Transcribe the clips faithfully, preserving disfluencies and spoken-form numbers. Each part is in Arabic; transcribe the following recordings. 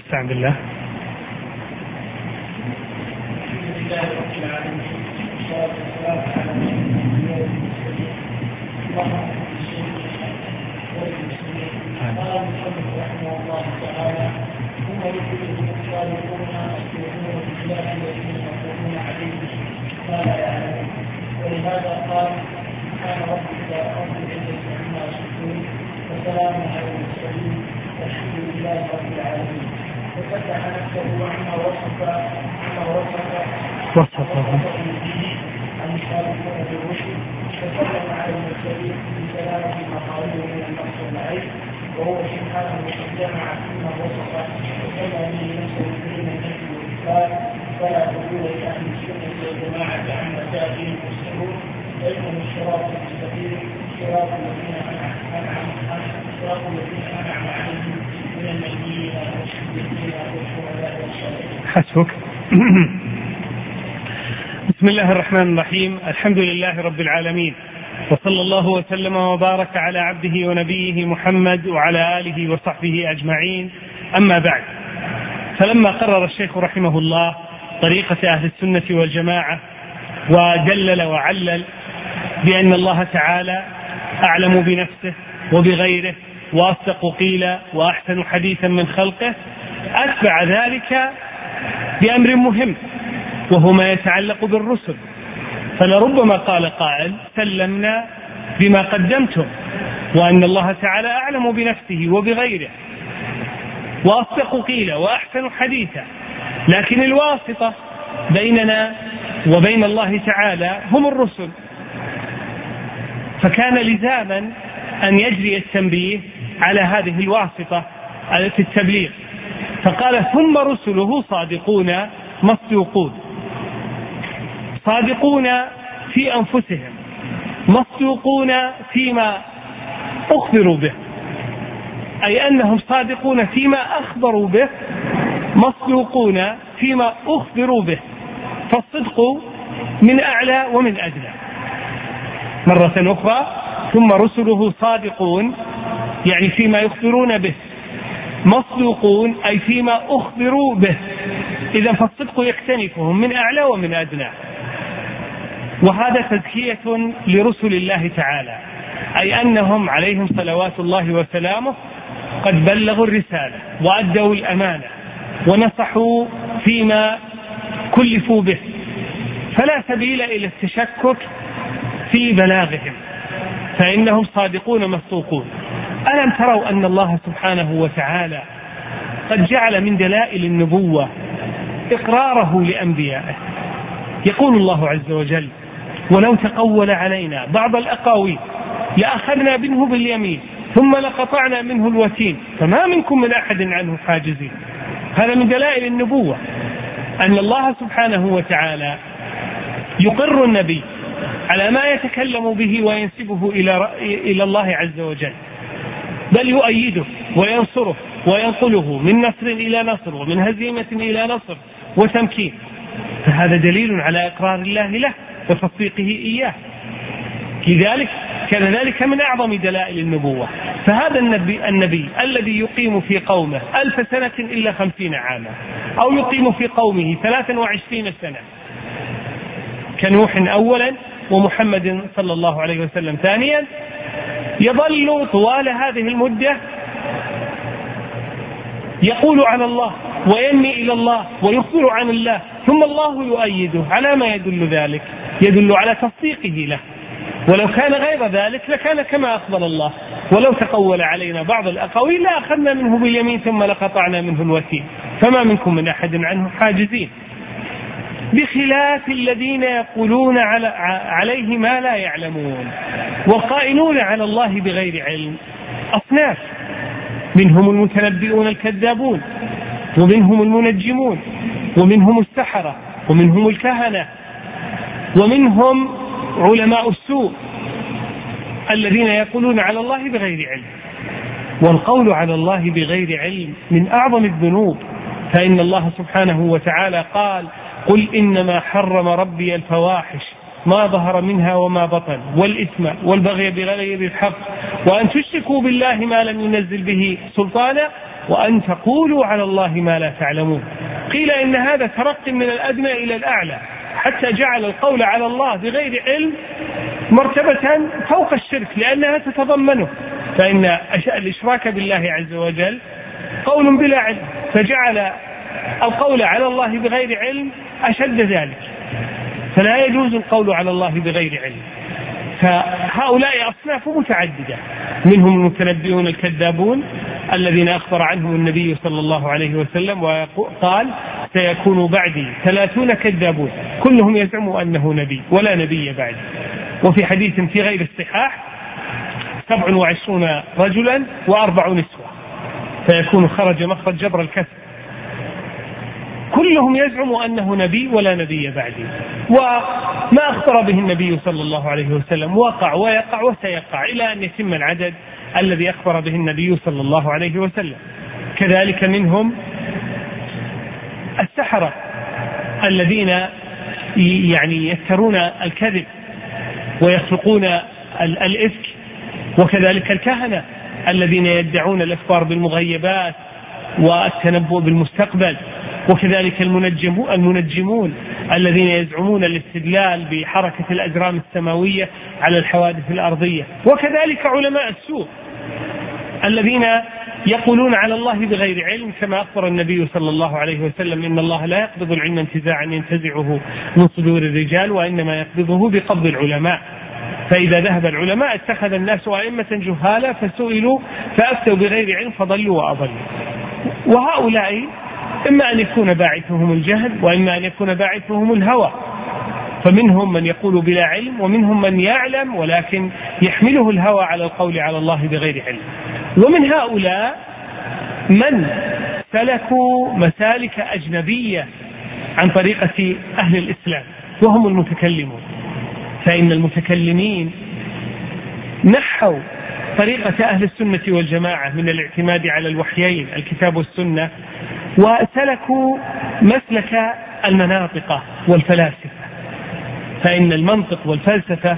استعن بالله. قال المصنف رحمه الله تعالى: ثم يخرجهم الصالحون يؤمنون بالله الذين يقولون عليه ما لا يعلمون. ولهذا قال: سبحان ربك رب العزة عما يصفون وسلام على المرسلين والحمد لله رب العالمين. وفتح نفسه عما وصف عما وصف وصفه عن الصالحون بالرشد، وسلم على المرسلين بسلامة مقاليد من النقص والعيب، وهو سبحانه قد جمع فيما وصف وسمى به نفسه بين النفي والاثبات. فلا تقول لاهل السنه والجماعه عما جاء به المرسلون فانهم الصراط المستقيم صراط الذين انعم صراط الذين انعم عليهم من النبيين والصديقين والشهداء والصالحين. حسبك. بسم الله الرحمن الرحيم. الحمد لله رب العالمين، وصلى الله وسلم وبارك على عبده ونبيه محمد وعلى آله وصحبه أجمعين. أما بعد، فلما قرر الشيخ رحمه الله طريقة أهل السنة والجماعة ودلل وعلل بأن الله تعالى أعلم بنفسه وبغيره وأصدق قيلا وأحسن حديثا من خلقه، أتبع ذلك بأمر مهم وهو ما يتعلق بالرسل. فلربما قال قائل: سلمنا بما قدمتم، وأن الله تعالى أعلم بنفسه وبغيره وأصدق قيلا وأحسن حديثا، لكن الواسطة بيننا وبين الله تعالى هم الرسل، فكان لزاما أن يجري التنبيه على هذه الواسطة في التبليغ. فقال: ثم رسله صادقون مصدوقون. صادقون في أنفسهم، مصدوقون فيما أخبروا به، أي أنهم صادقون فيما أخبروا به، مصدوقون فيما أخبروا به. فالصدق من أعلى ومن أدنى. مرة أخرى: ثم رسله صادقون، يعني فيما يخبرون به، مصدوقون أي فيما أخبروا به. إذا فالصدق يكتنفهم من أعلى ومن أدنى. وهذا تزكية لرسل الله تعالى، أي أنهم عليهم صلوات الله وسلامه قد بلغوا الرسالة وأدوا الأمانة ونصحوا فيما كلفوا به، فلا سبيل إلى التشكك في بلاغهم، فإنهم صادقون مصدوقون. ألم تروا أن الله سبحانه وتعالى قد جعل من دلائل النبوة إقراره لأنبيائه؟ يقول الله عز وجل: ولو تقول علينا بعض الأقاويل لأخذنا منه باليمين ثم لقطعنا منه الوتين فما منكم من أحد عنه حاجزين. هذا من دلائل النبوة، أن الله سبحانه وتعالى يقر النبي على ما يتكلم به وينسبه إلى إلى الله عز وجل، بل يؤيده وينصره وينقله من نصر إلى نصر ومن هزيمة إلى نصر وتمكين. فهذا دليل على إقرار الله له وتصديقه إياه. لذلك كان ذلك من أعظم دلائل النبوة. فهذا النبي, النبي الذي يقيم في قومه ألف سنة إلا خمسين عاما، أو يقيم في قومه ثلاثا وعشرين سنة كنوح أولا ومحمد صلى الله عليه وسلم ثانيا، يظل طوال هذه المدة يقول عن الله وينمي إلى الله ويخبر عن الله، ثم الله يؤيده. على ما يدل ذلك؟ يدل على تصديقه له. ولو كان غير ذلك لكان كما أخبر الله: ولو تقول علينا بعض الأقاويل لأخذنا منه باليمين ثم لقطعنا منه الوتين فما منكم من أحد عنه حاجزين. بخلاف الذين يقولون على عليه ما لا يعلمون وقائلون على الله بغير علم. أصناف: منهم المتنبئون الكذابون، ومنهم المنجمون، ومنهم السحرة، ومنهم الكهنة، ومنهم علماء السوء الذين يقولون على الله بغير علم. والقول على الله بغير علم من أعظم الذنوب، فإن الله سبحانه وتعالى قال: قل إنما حرم ربي الفواحش ما ظهر منها وما بطن والإثم والبغي بغير الحق وأن تشركوا بالله ما لم ينزل به سلطانا وأن تقولوا على الله ما لا تعلمون. قيل إن هذا ترقي من الأدنى إلى الأعلى، حتى جعل القول على الله بغير علم مرتبة فوق الشرك، لأنها تتضمنه، فإن الإشراك بالله عز وجل قول بلا علم، فجعل القول على الله بغير علم أشد ذلك، فلا يجوز القول على الله بغير علم. فهؤلاء أصناف متعددة، منهم المتنبئون الكذابون الذين أخبر عنهم النبي صلى الله عليه وسلم وقال سيكون بعدي ثلاثون كذابون كلهم يزعم أنه نبي ولا نبي بعد. وفي حديث في غير الصحاح سبع وعشرون رجلا وأربع نسوة، فيكون خرج مخرج جبر الكسر، كلهم يزعم أنه نبي ولا نبي بعدي. وما أخبر به النبي صلى الله عليه وسلم وقع ويقع وسيقع إلى أن يتم العدد الذي أخبر به النبي صلى الله عليه وسلم. كذلك منهم السحرة الذين يعني يفترون الكذب ويخلقون الإفك، وكذلك الكهنة الذين يدعون الإخبار بالمغيبات والتنبؤ بالمستقبل، وكذلك المنجمون الذين يزعمون الاستدلال بحركة الأجرام السماوية على الحوادث الأرضية، وكذلك علماء السوء الذين يقولون على الله بغير علم، كما أخبر النبي صلى الله عليه وسلم إن الله لا يقبض العلم انتزاعا ينتزعه من صدور الرجال، وإنما يقبضه بقبض العلماء، فإذا ذهب العلماء اتخذ الناس أئمة جهالا فسئلوا فأفتوا بغير علم فضلوا وأضلوا. وهؤلاء إما أن يكون باعثهم الجهل وإما أن يكون باعثهم الهوى، فمنهم من يقول بلا علم ومنهم من يعلم ولكن يحمله الهوى على القول على الله بغير علم. ومن هؤلاء من سلكوا مسالك أجنبية عن طريقة أهل الإسلام وهم المتكلمون، فإن المتكلمين نحوا طريقة أهل السنة والجماعة من الاعتماد على الوحيين الكتاب والسنة، وسلكوا مسلك المناطق والفلاسفة، فإن المنطق والفلسفة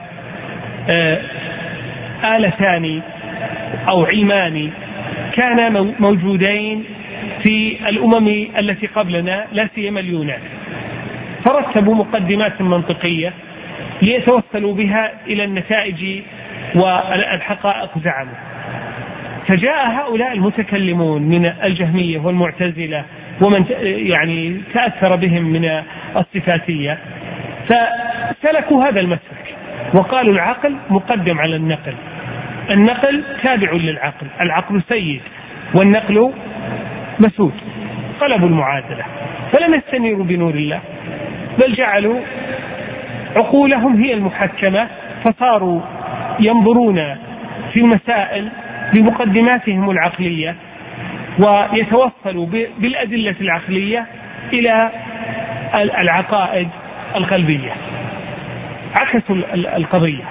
آلتان أو علمان كانا موجودين في الأمم التي قبلنا لا سيما اليونان، فرتبوا مقدمات منطقية ليتوصلوا بها إلى النتائج والحقائق زعموا. فجاء هؤلاء المتكلمون من الجهمية والمعتزلة ومن يعني تأثر بهم من الصفاتية، فسلكوا هذا المسلك وقالوا العقل مقدم على النقل، النقل تابع للعقل، العقل سيد والنقل مسود. قلبوا المعادلة فلم يستنيروا بنور الله، بل جعلوا عقولهم هي المحكمة، فصاروا ينظرون في المسائل بمقدماتهم العقلية ويتوصلوا بالأدلة العقلية إلى العقائد القلبية، عكسوا القضية.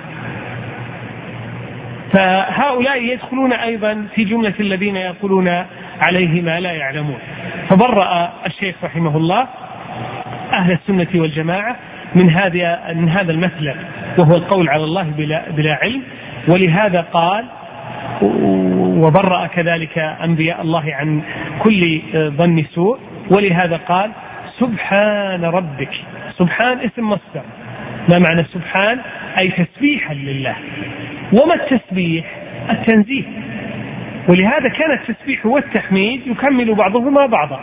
فهؤلاء يدخلون أيضا في جملة الذين يقولون عليه ما لا يعلمون. فبرأ الشيخ رحمه الله أهل السنة والجماعة من هذا من هذا المثل وهو القول على الله بلا, بلا علم، ولهذا قال وبرأ كذلك أنبياء الله عن كل ظن سوء، ولهذا قال سبحان ربك. سبحان اسم مصدر، ما معنى سبحان؟ أي تسبيحا لله. وما التسبيح؟ التنزيه، ولهذا كان التسبيح والتحميد يكمل بعضهما بعضا.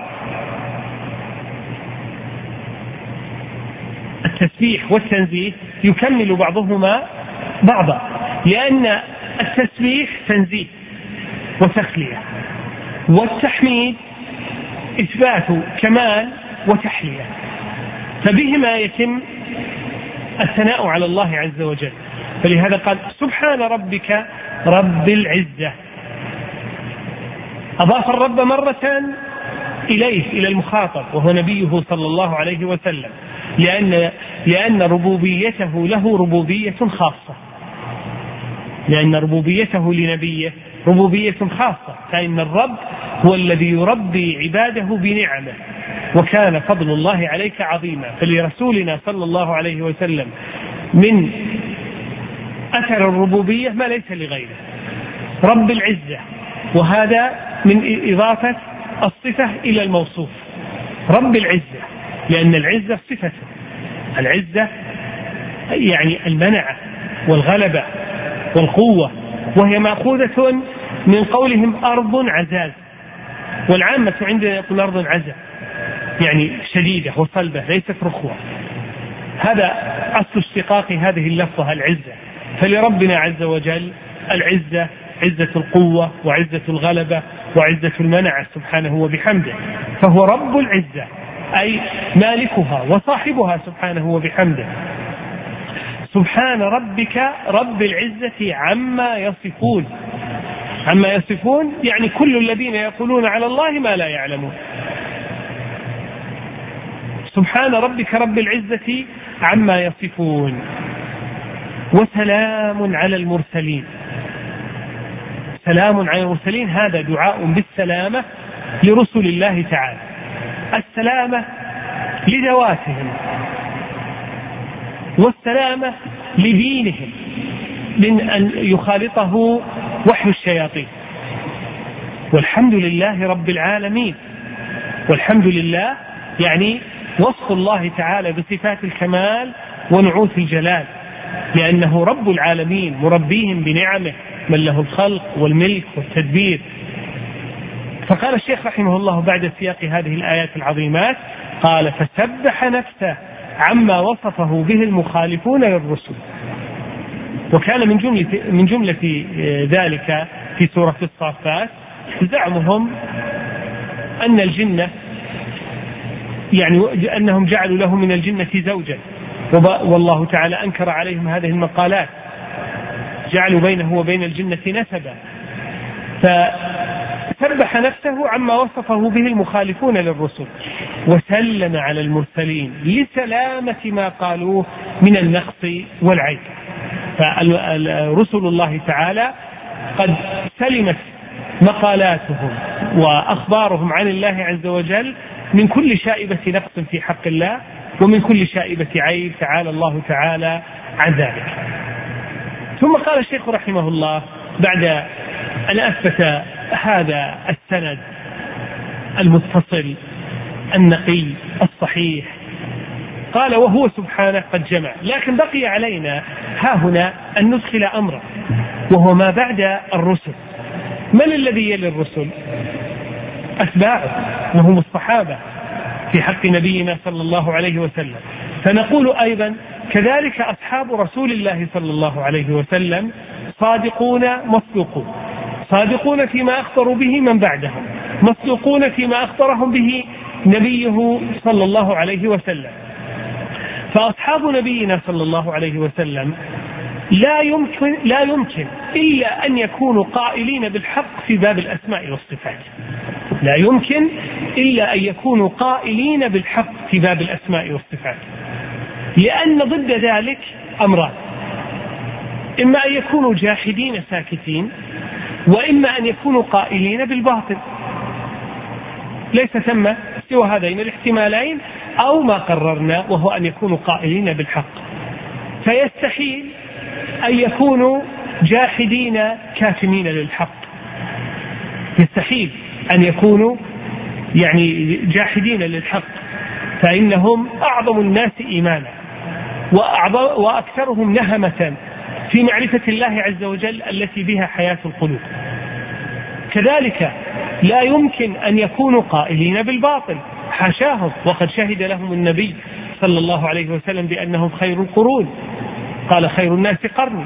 التسبيح والتنزيه يكمل بعضهما بعضا، لأن التسبيح تنزيه وتخلية، والتحميد إثبات كمال وتحلية، فبهما يتم الثناء على الله عز وجل. فلهذا قال سبحان ربك رب العزة، أضاف الرب مرة إليه إلى المخاطب وهو نبيه صلى الله عليه وسلم، لأن لأن ربوبيته له ربوبية خاصة، لأن ربوبيته لنبيه ربوبية خاصة، فإن الرب هو الذي يربي عباده بنعمه، وكان فضل الله عليك عظيما. فلرسولنا صلى الله عليه وسلم من أثر الربوبية ما ليس لغيره، رب العزة، وهذا من إضافة الصفة إلى الموصوف رب العزة، لأن العزة صفته، العزة يعني المنعة والغلبة والقوة، وهي مأخوذة من قولهم أرض عزاز، والعامة عندنا يقول أرض عزة يعني شديدة وصلبة ليست رخوة. هذا أصل اشتقاق هذه اللفظة العزة. فلربنا عز وجل العزة، عزة القوة وعزة الغلبة وعزة المنعة سبحانه وبحمده، فهو رب العزة أي مالكها وصاحبها سبحانه وبحمده. سبحان ربك رب العزة عما يصفون، عما يصفون يعني كل الذين يقولون على الله ما لا يعلمون. سبحان ربك رب العزة عما يصفون وسلام على المرسلين. سلام على المرسلين هذا دعاء بالسلامة لرسل الله تعالى، السلامة لذواتهم والسلامة لدينهم من أن يخالطه وحي الشياطين. والحمد لله رب العالمين، والحمد لله يعني وصف الله تعالى بصفات الكمال ونعوت الجلال، لأنه رب العالمين مربيهم بنعمه من له الخلق والملك والتدبير. فقال الشيخ رحمه الله بعد سياق هذه الآيات العظيمات قال فسبح نفسه عما وصفه به المخالفون للرسل. وكان من جملة, من جملة ذلك في سورة الصافات زعمهم أن الجنة يعني أنهم جعلوا له من الجنة زوجا، والله تعالى أنكر عليهم هذه المقالات، جعلوا بينه وبين الجنة نسبا. فسبح نفسه عما وصفه به المخالفون للرسل وسلم على المرسلين لسلامة ما قالوه من النقص والعيب. فرسل الله تعالى قد سلمت مقالاتهم وأخبارهم عن الله عز وجل من كل شائبة نقص في حق الله ومن كل شائبة عيب، تعالى الله تعالى عن ذلك. ثم قال الشيخ رحمه الله بعد أن أثبت هذا السند المتصل النقي الصحيح قال وهو سبحانه قد جمع، لكن بقي علينا ها هنا أن ندخل أمرا وهو ما بعد الرسل. من الذي يلي الرسل؟ أتباعه وهم الصحابة في حق نبينا صلى الله عليه وسلم. فنقول أيضا كذلك أصحاب رسول الله صلى الله عليه وسلم صادقون مصدوقون، صادقون فيما أخبروا به من بعدهم، مصدوقون فيما أخبرهم به نبيه صلى الله عليه وسلم. فأصحاب نبينا صلى الله عليه وسلم لا يمكن, لا يمكن إلا أن يكونوا قائلين بالحق في باب الأسماء والصفات، لا يمكن إلا أن يكونوا قائلين بالحق في باب الأسماء والصفات، لأن ضد ذلك أمران: إما أن يكونوا جاحدين ساكتين، وإما أن يكونوا قائلين بالباطل. ليس ثم سوى هذين الاحتمالين أو ما قررنا وهو أن يكونوا قائلين بالحق. فيستحيل أن يكونوا جاحدين كاتمين للحق، يستحيل أن يكونوا يعني جاحدين للحق، فإنهم أعظم الناس إيمانا وأكثرهم نهمة في معرفة الله عز وجل التي بها حياة القلوب. كذلك لا يمكن أن يكونوا قائلين بالباطل، حاشاهم، وقد شهد لهم النبي صلى الله عليه وسلم بأنهم خير القرون، قال خير الناس قرني،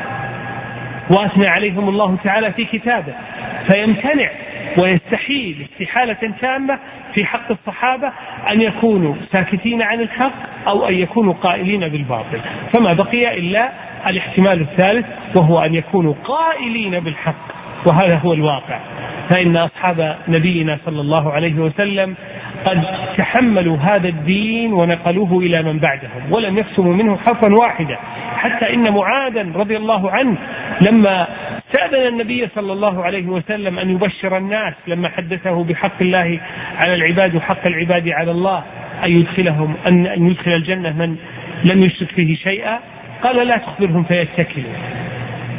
وأثنى عليهم الله تعالى في كتابه. فيمتنع ويستحيل استحالة تامة في حق الصحابة أن يكونوا ساكتين عن الحق أو أن يكونوا قائلين بالباطل، فما بقي إلا الاحتمال الثالث وهو أن يكونوا قائلين بالحق، وهذا هو الواقع. فإن أصحاب نبينا صلى الله عليه وسلم قد تحملوا هذا الدين ونقلوه إلى من بعدهم ولم يقسموا منه حرفا واحدا، حتى إن معاذا رضي الله عنه لما استأذن النبي صلى الله عليه وسلم أن يبشر الناس لما حدثه بحق الله على العباد وحق العباد على الله أن يدخلهم أن يدخل الجنة من لم يشرك فيه شيئا، قال لا تخبرهم فيتكلوا.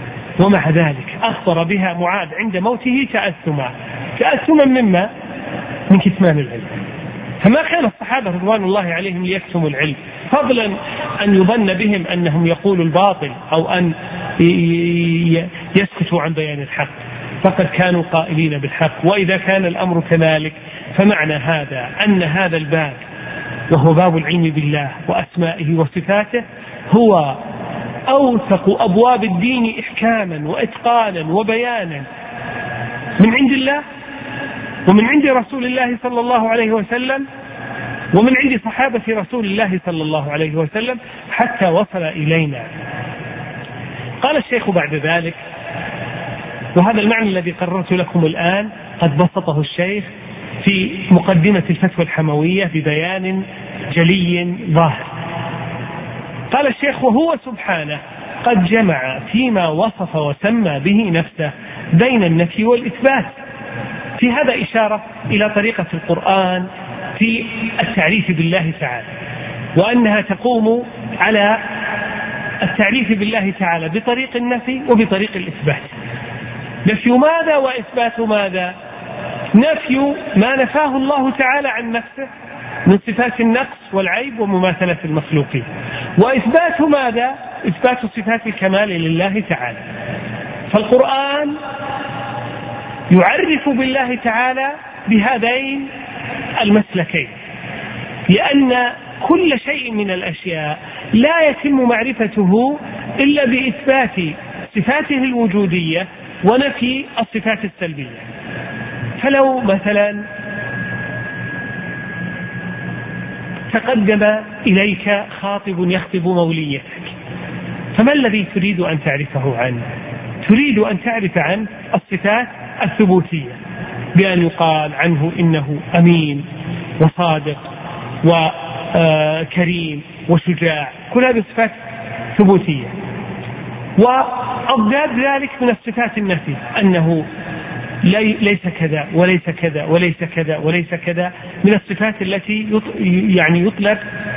ومع ذلك أخبر بها معاذ عند موته تأثما تأثما مما من كتمان العلم. فما كان الصحابة رضوان الله عليهم ليكتموا العلم، فضلا أن يظن بهم أنهم يقولوا الباطل أو أن يسكتوا عن بيان الحق، فقد كانوا قائلين بالحق. وإذا كان الأمر كذلك فمعنى هذا أن هذا الباب، وهو باب العلم بالله وأسمائه وصفاته، هو أوثق أبواب الدين إحكاما وإتقانا وبيانا من عند الله ومن عند رسول الله صلى الله عليه وسلم ومن عند صحابة رسول الله صلى الله عليه وسلم حتى وصل إلينا. قال الشيخ بعد ذلك، وهذا المعنى الذي قررت لكم الآن قد بسطه الشيخ في مقدمة الفتوى الحموية ببيان جلي ظاهر. قال الشيخ: وهو سبحانه قد جمع فيما وصف وسمى به نفسه بين النفي والإثبات. في هذا إشارة إلى طريقة القرآن في التعريف بالله تعالى، وأنها تقوم على التعريف بالله تعالى بطريق النفي وبطريق الإثبات. نفي ماذا وإثبات ماذا؟ نفي ما نفاه الله تعالى عن نفسه من صفات النقص والعيب ومماثلة المخلوقين، وإثبات ماذا؟ إثبات صفات الكمال لله تعالى. فالقرآن يعرف بالله تعالى بهذين المسلكين، لأن كل شيء من الأشياء لا يتم معرفته إلا بإثبات صفاته الوجودية ونفي الصفات السلبية. فلو مثلا تقدم إليك خاطب يخطب موليتك، فما الذي تريد أن تعرفه عنه؟ تريد أن تعرف عن الصفات الثبوتية، بأن يقال عنه إنه أمين وصادق وكريم وشجاع، كل هذه صفات ثبوتية. وأضداد ذلك من الصفات النفي، أنه ليس كذا وليس كذا وليس كذا وليس كذا، من الصفات التي يعني يطلب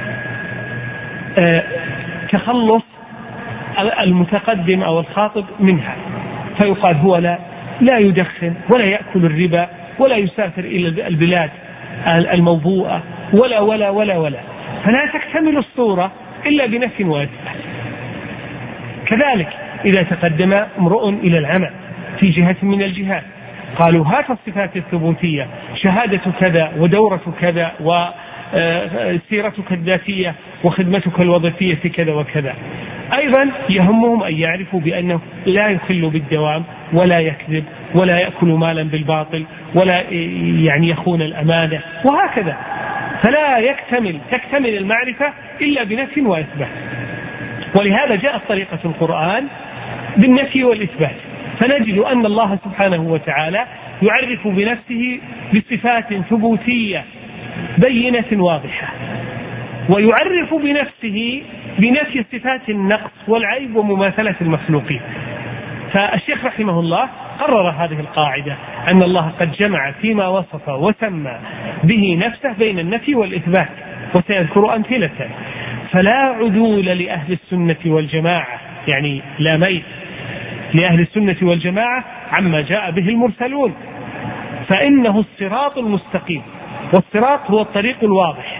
تخلص المتقدم أو الخاطب منها، فيقال هو لا لا يدخن ولا يأكل الربا ولا يسافر إلى البلاد الموضوعة ولا ولا ولا ولا، فلا تكتمل الصورة إلا بنفي وإثبات. كذلك إذا تقدم امرؤ إلى العمل في جهة من الجهات، قالوا هات الصفات الثبوتية، شهادة كذا ودورة كذا وسيرتك الذاتية وخدمتك الوظيفية كذا وكذا. أيضا يهمهم أن يعرفوا بأنه لا يخل بالدوام ولا يكذب ولا يأكل مالا بالباطل ولا يعني يخون الأمانة وهكذا. فلا يكتمل تكتمل المعرفة إلا بنفي وإثبات. ولهذا جاءت طريقة القرآن بالنفي والإثبات، فنجد أن الله سبحانه وتعالى يعرف بنفسه بصفات ثبوتية بينة واضحة، ويعرف بنفسه بنفي صفات النقص والعيب ومماثلة المخلوقين. فالشيخ رحمه الله قرر هذه القاعدة، أن الله قد جمع فيما وصف وسمى به نفسه بين النفي والإثبات، وسيذكر أمثلة. فلا عدول لأهل السنة والجماعة، يعني لا ميل لأهل السنة والجماعة عما جاء به المرسلون، فإنه الصراط المستقيم، والصراط هو الطريق الواضح،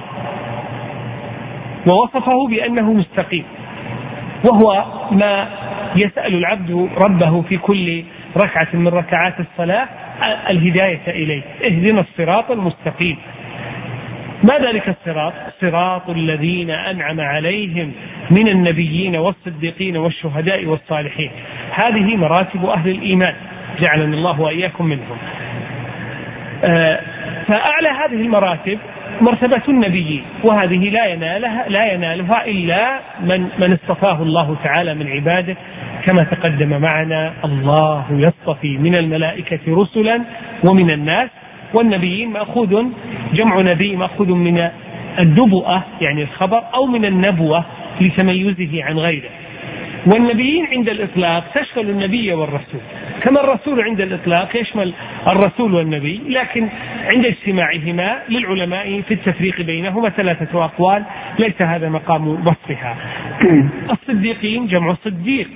ووصفه بأنه مستقيم، وهو ما يسأل العبد ربه في كل ركعة من ركعات الصلاة الهداية إليه، اهدنا الصراط المستقيم. ما ذلك الصراط؟ صراط الذين أنعم عليهم من النبيين والصديقين والشهداء والصالحين. هذه مراتب أهل الإيمان، جعلنا الله وإياكم منهم. آه فأعلى هذه المراتب مرتبة النبيين، وهذه لا ينالها لا ينالها إلا من من اصطفاه الله تعالى من عباده، كما تقدم معنا الله يصطفي من الملائكة رسلا ومن الناس. والنبيين مأخوذ جمع نبي مأخوذ من النبوة يعني الخبر، أو من النبوة لتميزه عن غيره. والنبيين عند الإطلاق تشمل النبي والرسول، كما الرسول عند الإطلاق يشمل الرسول والنبي، لكن عند اجتماعهما للعلماء في التفريق بينهما ثلاثة أقوال، ليس هذا مقام بسطها. الصديقين جمع صديق،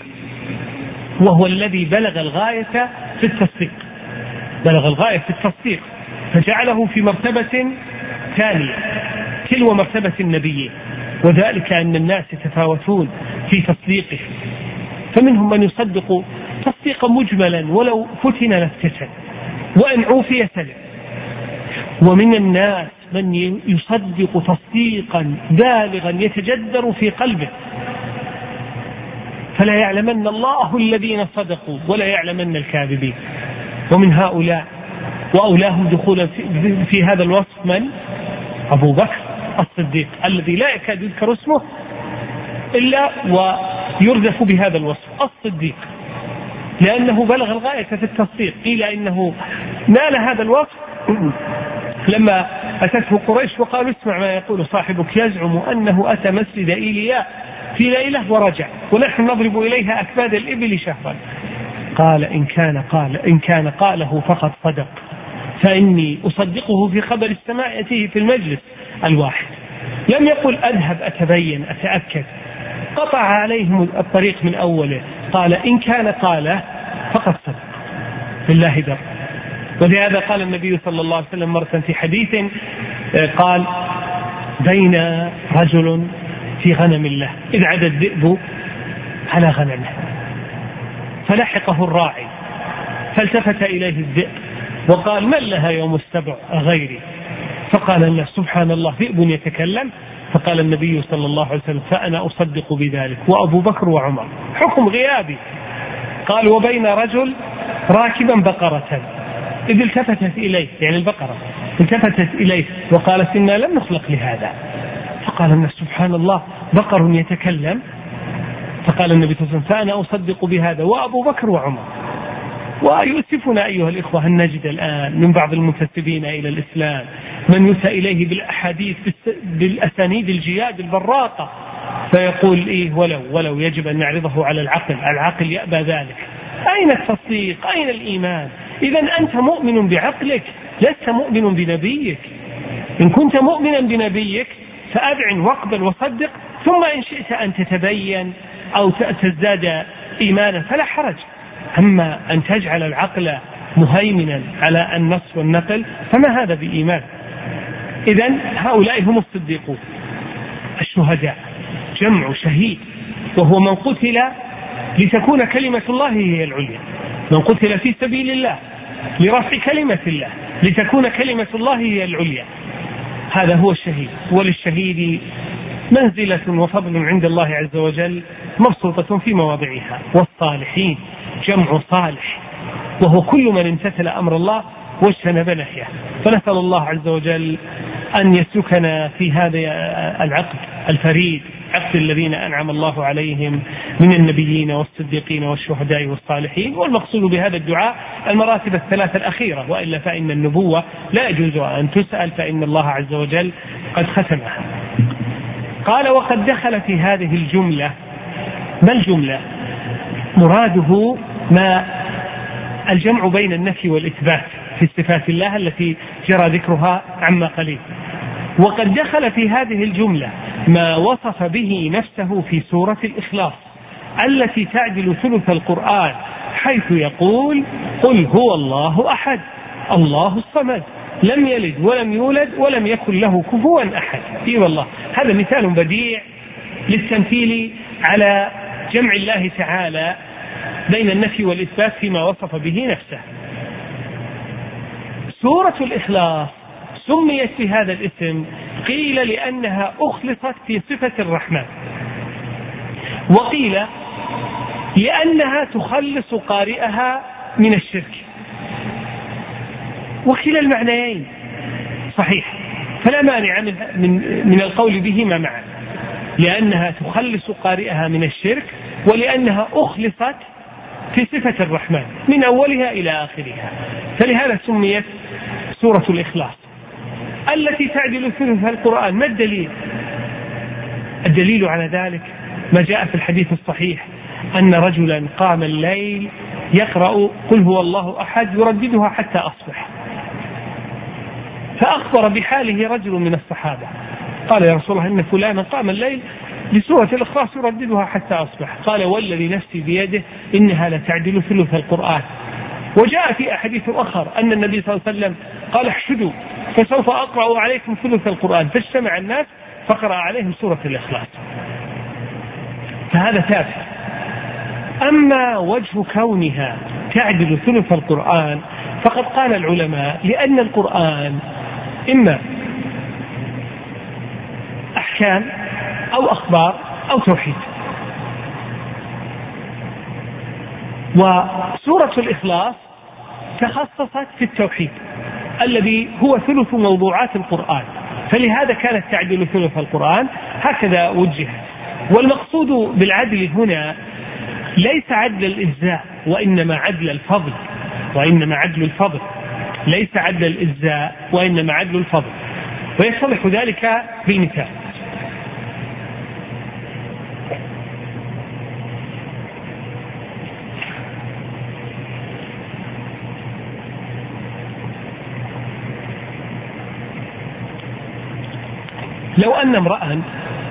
وهو الذي بلغ الغاية في التصديق، بلغ الغاية في التصديق، فجعله في مرتبة ثانية تلو مرتبة النبيين، وذلك أن الناس يتفاوتون في تصديقه، فمنهم من يصدق تصديقا مجملا ولو فتن لافتتن وإن عوفي سلم، ومن الناس من يصدق تصديقا بالغا يتجذر في قلبه، فلا يعلمن الله الذين صدقوا ولا يعلمن الكاذبين. ومن هؤلاء وأولاهم دخولا في هذا الوصف من؟ أبو بكر الصديق، الذي لا يكاد يذكر اسمه إلا ويردف بهذا الوصف الصديق، لأنه بلغ الغاية في التصديق. قيل إنه نال هذا الوصف لما أتته قريش وقالوا اسمع ما يقول صاحبك، يزعم أنه أتى مسجد إيلياء في ليلة ورجع ونحن نضرب إليها أكباد الإبل شهرا. قال إن كان قال إن كان قاله فقد صدق، فإني أصدقه في خبر السماء يأتيه في المجلس الواحد. لم يقل أذهب أتبين أتأكد، قطع عليهم الطريق من أوله، قال إن كان قاله فقد صدق بالله در. ولهذا قال النبي صلى الله عليه وسلم مرة في حديث قال بين رجل في غنم الله إذ عدا الذئب على غنمه فلحقه الراعي فالتفت إليه الذئب وقال من لها يوم السبع غيري؟ فقال الناس سبحان الله ذئب يتكلم. فقال النبي صلى الله عليه وسلم فأنا أصدق بذلك وأبو بكر وعمر، حكم غيابي. قال وبين رجل راكبا بقرة إذ التفتت إليه، يعني البقرة التفتت إليه وقالت إنا لم نخلق لهذا. فقال الناس سبحان الله بقر يتكلم. فقال النبي صلى الله عليه وسلم فأنا أصدق بهذا وأبو بكر وعمر. ويؤسفنا أيها الإخوة أن نجد الآن من بعض المنتسبين إلى الإسلام من يؤتى إليه بالأحاديث بالأسانيد الجياد البراقة فيقول إيه ولو ولو يجب أن نعرضه على العقل، العقل يأبى ذلك. أين التصديق؟ أين الإيمان؟ إذا أنت مؤمن بعقلك لست مؤمن بنبيك. إن كنت مؤمنا بنبيك فأذعن واقبل وصدق، ثم إن شئت أن تتبين أو تزداد إيمانا فلا حرج. أما أن تجعل العقل مهيمنا على النص والنقل فما هذا بإيمان. إذن هؤلاء هم الصديقون. الشهداء جمع شهيد، وهو من قتل لتكون كلمة الله هي العليا، من قتل في سبيل الله لرفع كلمة الله لتكون كلمة الله هي العليا، هذا هو الشهيد. وللشهيد منزلة وفضل عند الله عز وجل مبسوطة في مواضعها. والصالحين جمع صالح، وهو كل من امتثل أمر الله واجتنب نهيه. فنسأل الله عز وجل أن يسلكنا في هذا العقد الفريد، عقد الذين أنعم الله عليهم من النبيين والصديقين والشهداء والصالحين. والمقصود بهذا الدعاء المراتب الثلاثة الأخيرة، وإلا فإن النبوة لا يجوز أن تسأل، فإن الله عز وجل قد ختمها. قال وقد دخل في هذه الجملة. ما الجملة؟ مراده ما الجمع بين النفي والإثبات في صفات الله التي جرى ذكرها عما قليل. وقد دخل في هذه الجملة ما وصف به نفسه في سورة الإخلاص التي تعدل ثلث القرآن، حيث يقول قل هو الله أحد الله الصمد لم يلد ولم يولد ولم يكن له كفوا أحد. إي والله هذا مثال بديع للتمثيل على جمع الله تعالى بين النفي والإثبات فيما وصف به نفسه. سورة الإخلاص سميت بهذا الاسم قيل لأنها أخلصت في صفة الرحمن، وقيل لأنها تخلص قارئها من الشرك، وكلا المعنيين صحيح، فلا مانع من, من, من القول بهما معا، لأنها تخلص قارئها من الشرك ولأنها أخلصت في صفة الرحمن من أولها إلى آخرها. فلهذا سميت سورة الإخلاص التي تعدل ثلث القرآن. ما الدليل؟ الدليل على ذلك ما جاء في الحديث الصحيح أن رجلا قام الليل يقرأ قل هو الله أحد يرددها حتى أصبح، فأخبر بحاله رجل من الصحابة قال يا رسول الله إن فلانا قام الليل بسورة الإخلاص يرددها حتى أصبح. قال والذي نفسي بيده إنها لتعدل ثلث القرآن. وجاء في أحاديث أخر أن النبي صلى الله عليه وسلم قال احشدوا فسوف أقرأ عليكم ثلث القرآن، فاجتمع الناس فقرأ عليهم سورة الإخلاص. فهذا ثابت. أما وجه كونها تعدل ثلث القرآن فقد قال العلماء لأن القرآن إما أحكام أو أخبار أو توحيد، وسورة الإخلاص تخصصت في التوحيد الذي هو ثلث موضوعات القرآن، فلهذا كانت تعدل ثلث القرآن، هكذا وجهت. والمقصود بالعدل هنا ليس عدل الإجزاء وإنما عدل الفضل، وإنما عدل الفضل ليس عدل الإجزاء وإنما عدل الفضل، ويتضح ذلك بالمثال. لو أن امرأ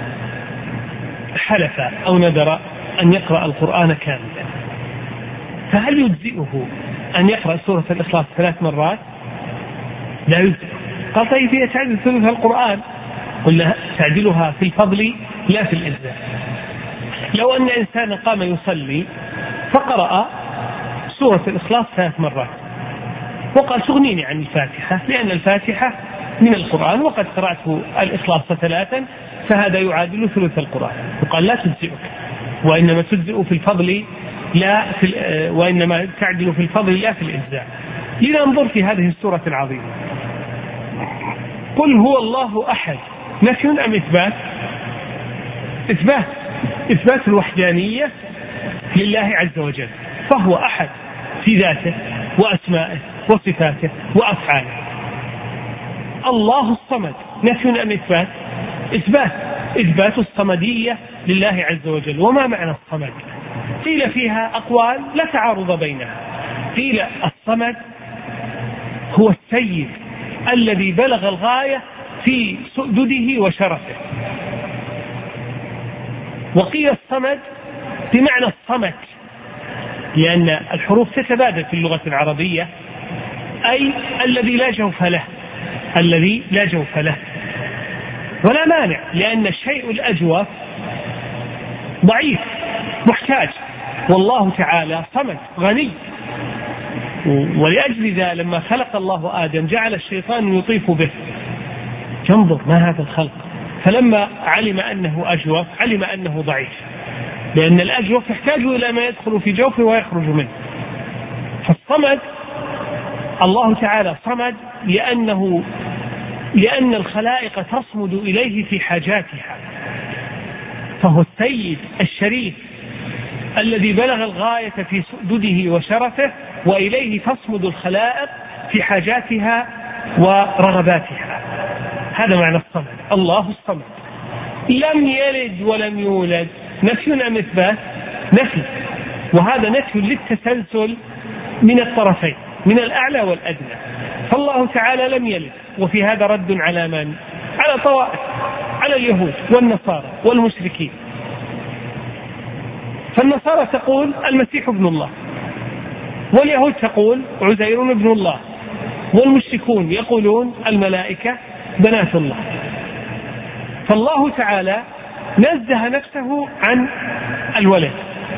حلف أو نذر أن يقرأ القرآن كاملا، فهل يجزئه أن يقرأ سورة الإخلاص ثلاث مرات؟ لا يجزئ. قال طيب هي تعدل ثلث القرآن، قلنا تعدلها في الفضل لا في الإجزاء. لو أن إنسانا قام يصلي فقرأ سورة الإخلاص ثلاث مرات وقال تغنيني عن الفاتحة لأن الفاتحة من القرآن وقد قرأت الإخلاص ثلاثا، فهذا يعادل ثلث القرآن، وقال لا تجزئك وإنما تجزئ في الفضل لا في وإنما تعدل في الفضل لا في الإجزاء. لننظر في هذه السورة العظيمة. قل هو الله أحد، نفي أم إثبات؟ إثبات، إثبات الوحدانية لله عز وجل، فهو أحد في ذاته وأسمائه وصفاته وأفعاله. الله الصمد، نفي أم إثبات؟ إثبات، إثبات الصمدية لله عز وجل. وما معنى الصمد؟ قيل فيها أقوال لا تعارض بينها. قيل الصمد هو السيد الذي بلغ الغاية في سؤدده وشرفه، وقيل الصمد بمعنى الصمت، لأن الحروف تتبادل في اللغة العربية، أي الذي لا جوف له، الذي لا جوف له. ولا مانع، لأن الشيء الأجوف ضعيف محتاج، والله تعالى صمد غني. ولأجل ذا لما خلق الله آدم جعل الشيطان يطيف به، تنظر ما هذا الخلق، فلما علم أنه أجوف علم أنه ضعيف، لأن الأجوف يحتاج إلى ما يدخل في جوفه ويخرج منه. فالصمد الله تعالى صمد لأنه لأن الخلائق تصمد إليه في حاجاتها، فهو السيد الشريف الذي بلغ الغاية في سؤدده وشرفه، وإليه تصمد الخلائق في حاجاتها ورغباتها. هذا معنى الصمد. الله الصمد. لم يلد ولم يولد، نفي أم إثبات؟ نفي، وهذا نفي للتسلسل من الطرفين، من الأعلى والأدنى. فالله تعالى لم يلد، وفي هذا رد على من؟ على طوائف، على اليهود والنصارى والمشركين. فالنصارى تقول المسيح ابن الله، واليهود تقول عزير ابن الله، والمشركون يقولون الملائكة بنات الله. فالله تعالى نزه نفسه عن الولد.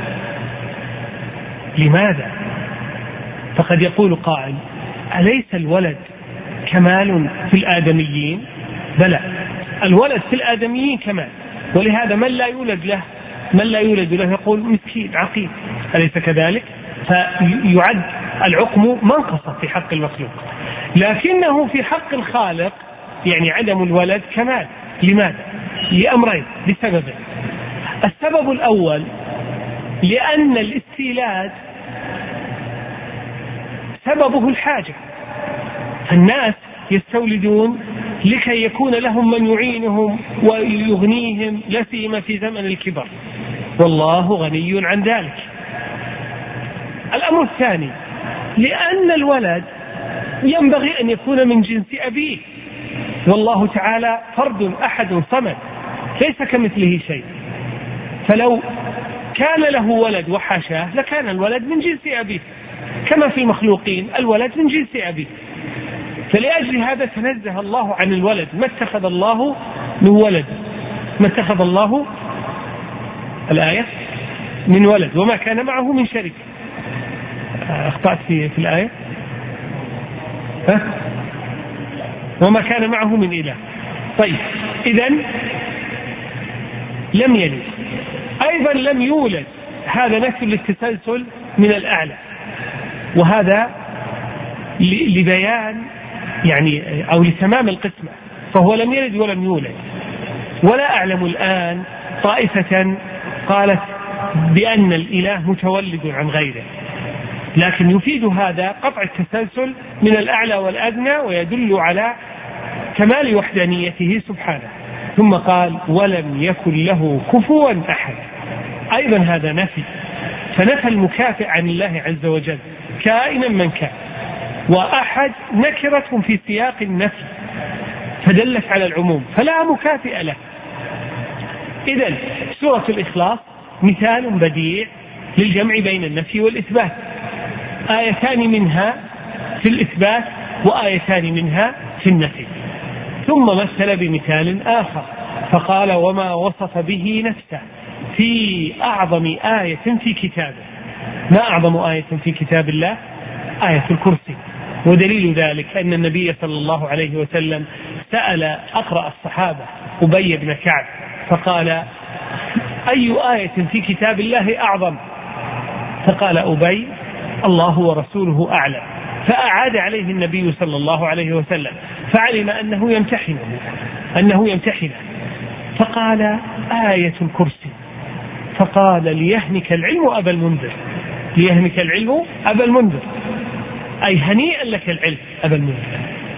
لماذا؟ فقد يقول قائل أليس الولد كمال في الآدميين؟ بلى، الولد في الآدميين كمال، ولهذا من لا يولد له من لا يولد له يقول مسكين عقيم، أليس كذلك؟ فيعد العقم منقصة في حق المخلوق، لكنه في حق الخالق يعني عدم الولد كمال. لماذا؟ لأمرين، لسببين. السبب الأول لأن الاستيلاد سببه الحاجة، فالناس يستولدون لكي يكون لهم من يعينهم ويغنيهم، لا سيما في زمن الكبر، والله غني عن ذلك. الأمر الثاني لأن الولد ينبغي أن يكون من جنس أبيه، والله تعالى فرد أحد صمد ليس كمثله شيء، فلو كان له ولد وحاشاه لكان الولد من جنس أبيه، كما في المخلوقين الولد من جنس أبيه، فلأجل هذا تنزه الله عن الولد، ما اتخذ الله من ولد، ما اتخذ الله الآية من ولد وما كان معه من شريك. أخطأت في, في الآية ها؟ وما كان معه من إله. طيب إذن لم يلد، أيضا لم يولد، هذا نفي للتسلسل من الأعلى، وهذا لبيان يعني أو لتمام القسمة، فهو لم يلد ولم يولد. ولا أعلم الآن طائفة قالت بأن الإله متولد عن غيره، لكن يفيد هذا قطع التسلسل من الأعلى والأدنى، ويدل على كمال وحدانيته سبحانه. ثم قال ولم يكن له كفوا أحد، أيضا هذا نفي، فنفى المكافئ عن الله عز وجل كائنا من كان، وأحد نكرة في سياق النفي فدلت على العموم فلا مكافئ له. إذن سورة الإخلاص مثال بديع للجمع بين النفي والإثبات، آيتان منها في الإثبات وآيتان منها في النفي. ثم مثل بمثال آخر فقال وما وصف به نفسه في أعظم آية في كتابه. ما أعظم آية في كتاب الله؟ آية الكرسي. ودليل ذلك أن النبي صلى الله عليه وسلم سأل أقرأ الصحابة أبي بن كعب فقال أي آية في كتاب الله أعظم؟ فقال أبي الله ورسوله أعلم، فأعاد عليه النبي صلى الله عليه وسلم فعلم أنه يمتحنه أنه يمتحنه فقال آية الكرسي، فقال ليهنك العلم أبا المنذر، ليهنك العلم أبا المنذر، أي هنيئا لك العلم أبا المنذر.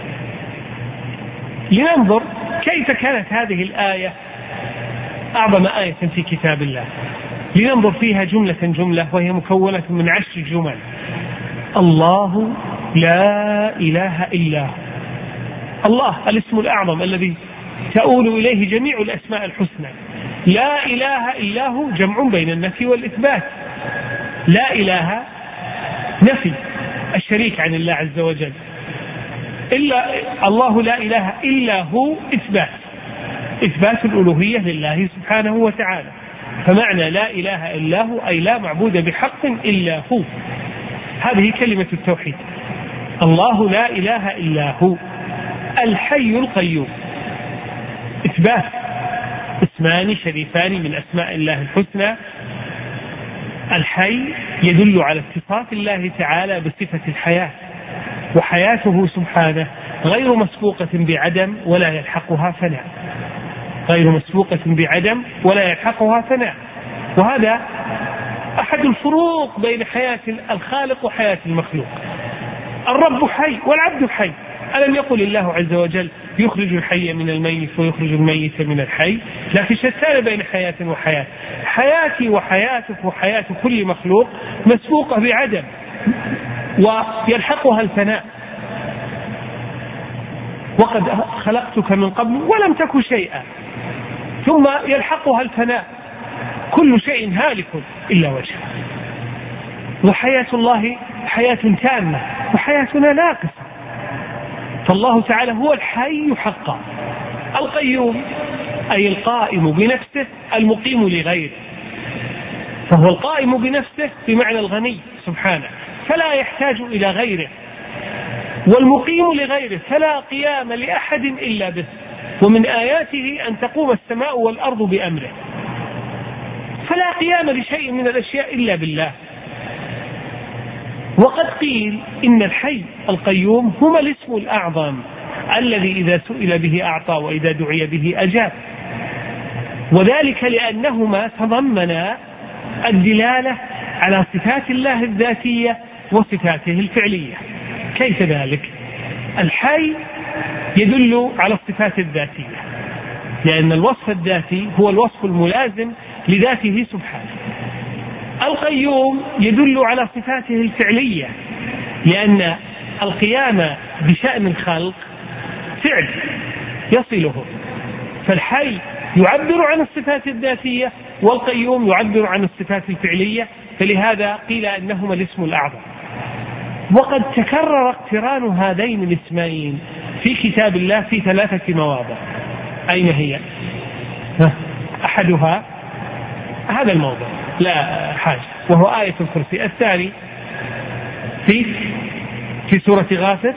لننظر كيف كانت هذه الآية أعظم آية في كتاب الله. لننظر فيها جملة جملة، وهي مكونة من عشر جمل. الله لا إله إلا هو، الله الاسم الأعظم الذي تؤول إليه جميع الأسماء الحسنى. لا إله إلا هو جمع بين النفي والإثبات. لا إله نفي الشريك عن الله عز وجل، إلا الله لا إله إلا هو إثبات، إثبات الألوهية لله سبحانه وتعالى. فمعنى لا إله إلا هو أي لا معبود بحق إلا هو، هذه كلمة التوحيد. الله لا إله إلا هو. الحي القيوم إثبات، اسمان شريفان من أسماء الله الحسنى. الحي يدل على اتصاف الله تعالى بصفة الحياة، وحياته سبحانه غير مسبوقة بعدم ولا يلحقها فناء، غير مسبوقة بعدم ولا يلحقها فناء. وهذا أحد الفروق بين حياة الخالق وحياة المخلوق. الرب حي والعبد حي. ألم يقل الله عز وجل يخرج الحي من الميت ويخرج الميت من الحي؟ لا، في شتان بين حياة وحياة. حياتي وحياتك وحياة كل مخلوق مسبوقة بعدم ويلحقها الفناء. وقد خلقتك من قبل ولم تك شيئا، ثم يلحقها الفناء. كل شيء هالك إلا وجهه. وحياة الله حياة تامة وحياتنا ناقصة. فالله تعالى هو الحي حقا. القيوم أي القائم بنفسه المقيم لغيره، فهو القائم بنفسه بمعنى الغني سبحانه فلا يحتاج إلى غيره، والمقيم لغيره فلا قيام لأحد إلا به. ومن آياته أن تقوم السماء والأرض بأمره، فلا قيام لشيء من الأشياء إلا بالله. وقد قيل إن الحي القيوم هما الاسم الأعظم الذي إذا سئل به أعطى وإذا دعي به أجاب، وذلك لأنهما تضمنا الدلالة على صفات الله الذاتية وصفاته الفعلية. كيف ذلك؟ الحي يدل على الصفات الذاتية، لأن الوصف الذاتي هو الوصف الملازم لذاته سبحانه. القيوم يدل على صفاته الفعلية، لأن القيام بشأن الخلق فعل يصله، فالحي يعبر عن الصفات الذاتية والقيوم يعبر عن الصفات الفعلية، فلهذا قيل أنهما الاسم الأعظم. وقد تكرر اقتران هذين الاسمين في كتاب الله في ثلاثة مواضع. أين هي؟ أحدها هذا الموضع لا حاجة، وهو آية الكرسي. الثاني في في سورة غافر،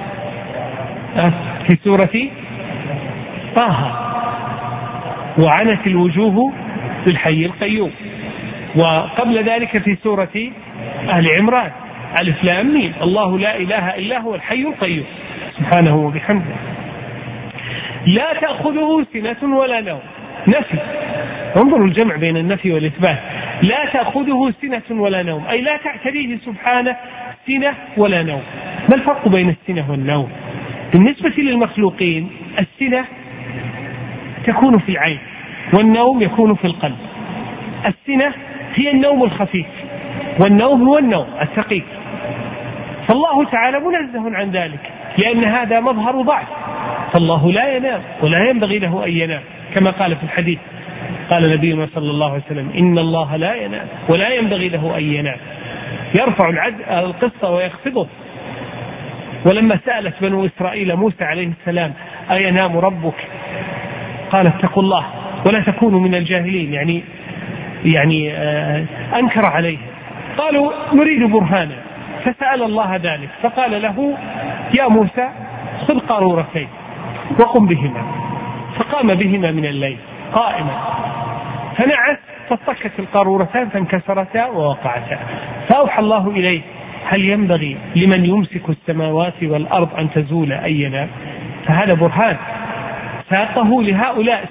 في سورة طه، وعنت الوجوه للحي القيوم. وقبل ذلك في سورة آل عمران ألف لام ميم، الله لا إله إلا هو الحي القيوم سبحانه وبحمده لا تأخذه سنة ولا نوم. نفي، انظروا الجمع بين النفي والإثبات. لا تأخذه سنة ولا نوم، أي لا تعتريه سبحانه سنة ولا نوم. ما الفرق بين السنة والنوم؟ بالنسبة للمخلوقين السنة تكون في العين، والنوم يكون في القلب. السنة هي النوم الخفيف، والنوم هو النوم الثقيل. فالله تعالى منزه عن ذلك، لأن هذا مظهر ضعف. فالله لا ينام ولا ينبغي له أن ينام، كما قال في الحديث، قال نبينا صلى الله عليه وسلم: إن الله لا ينام ولا ينبغي له أن ينام، يرفع القسط ويخفضه. ولما سألت بنو إسرائيل موسى عليه السلام: أينام ربك؟ قال: اتقوا الله ولا تكونوا من الجاهلين. يعني يعني أنكر عليه. قالوا: نريد برهانا. فسأل الله ذلك، فقال له: يا موسى خذ قارورتين وقم بهما. فقام بهما من الليل قائما، فنعس فاصطكت القارورتان فانكسرتا ووقعتا. فأوحى الله إليه: هل ينبغي لمن يمسك السماوات والأرض أن تزول أن ينام؟ فهذا برهان ساقه لهؤلاء.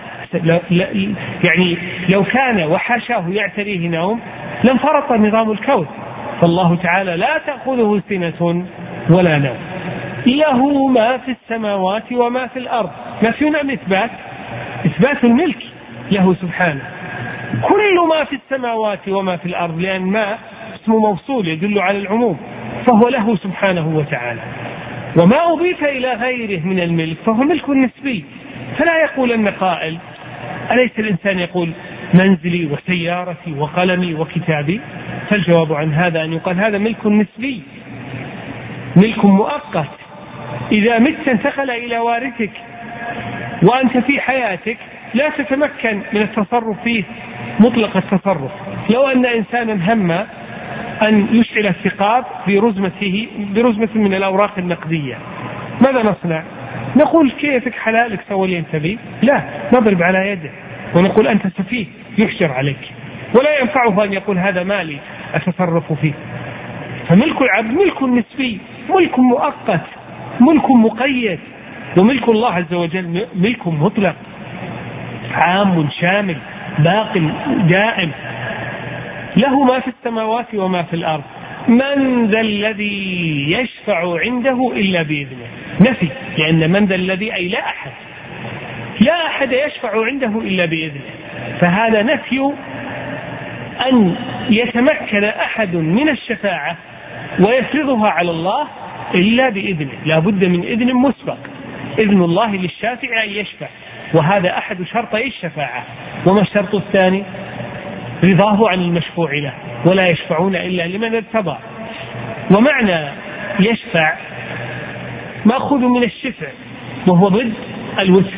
يعني لو كان وحاشاه يعتريه نوم لانفرط نظام الكون. فالله تعالى لا تأخذه سنة ولا نوم، له ما في السماوات وما في الأرض. نفي أم إثبات؟ إثبات الملك له سبحانه. كل ما في السماوات وما في الأرض، لأن ما اسم موصول يدل على العموم، فهو له سبحانه وتعالى. وما أضيف إلى غيره من الملك فهو ملك نسبي. فلا يقول أن قائل: أليس الإنسان يقول منزلي وسيارتي وقلمي وكتابي؟ فالجواب عن هذا أن يقال هذا ملك نسبي، ملك مؤقت. إذا مت انتقل إلى وارثك، وأنت في حياتك لا تتمكن من التصرف فيه مطلق التصرف. لو أن إنسانا هم أن يشعل الثقاب برزمته برزمة من الأوراق النقدية، ماذا نصنع؟ نقول: كيفك حلالك سوي أنت بي؟ لا، نضرب على يده ونقول: أنت سفيه يحجر عليك. ولا ينفعه أن يقول: هذا مالي أتصرف فيه. فملك العبد ملك نسبي، ملك مؤقت، ملك مقيد. وملك الله عز وجل ملك مطلق عام شامل باق دائم، له ما في السماوات وما في الأرض. من ذا الذي يشفع عنده إلا بإذنه؟ نفي، لأن من ذا الذي أي لا أحد، لا أحد يشفع عنده إلا بإذنه. فهذا نفي أن يتمكن أحد من الشفاعة ويفرضها على الله إلا بإذنه، لا بد من إذن مسبق. إذن الله للشافع أن يشفع، وهذا أحد شرطي الشفاعة. وما الشرط الثاني؟ رضاه عن المشفوع له، ولا يشفعون إلا لمن ارتضى. ومعنى يشفع مأخوذ من الشفع، وهو ضد الوسع،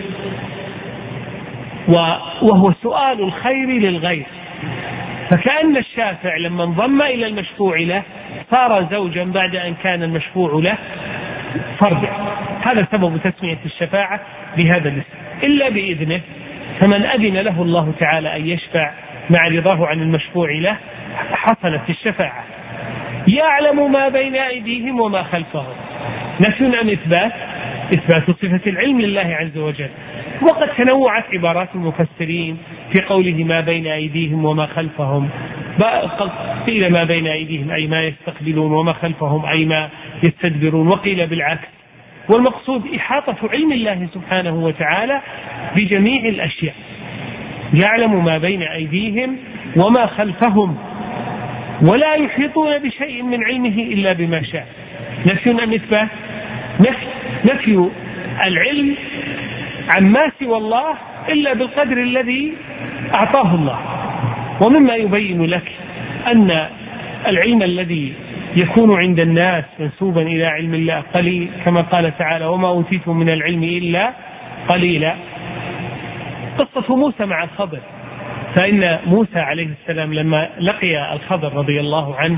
وهو سؤال الخير للغير. فكأن الشافع لما انضم إلى المشفوع له صار زوجا بعد أن كان المشفوع له فردا. هذا سبب تسمية الشفاعة بهذا الاسم. إلا بإذنه، فمن أذن له الله تعالى أن يشفع مع رضاه عن المشفوع له حصلت الشفاعة. يعلم ما بين أيديهم وما خلفهم. نفي أم إثبات؟ إثبات صفة العلم لله عز وجل. وقد تنوعت عبارات المفسرين في قوله ما بين أيديهم وما خلفهم. قيل ما بين أيديهم أي ما يستقبلون، وما خلفهم أي ما يستدبرون، وقيل بالعكس. والمقصود إحاطة علم الله سبحانه وتعالى بجميع الأشياء. يعلم ما بين أيديهم وما خلفهم، ولا يحيطون بشيء من علمه إلا بما شاء. نفي أم إثبات؟ نفي. نفي العلم عما سوى الله إلا بالقدر الذي أعطاه الله. ومما يبين لك أن العلم الذي يكون عند الناس منسوبا إلى علم الله قليل، كما قال تعالى وما أوتيتم من العلم إلا قليلا. قصة موسى مع الخضر، فإن موسى عليه السلام لما لقي الخضر رضي الله عنه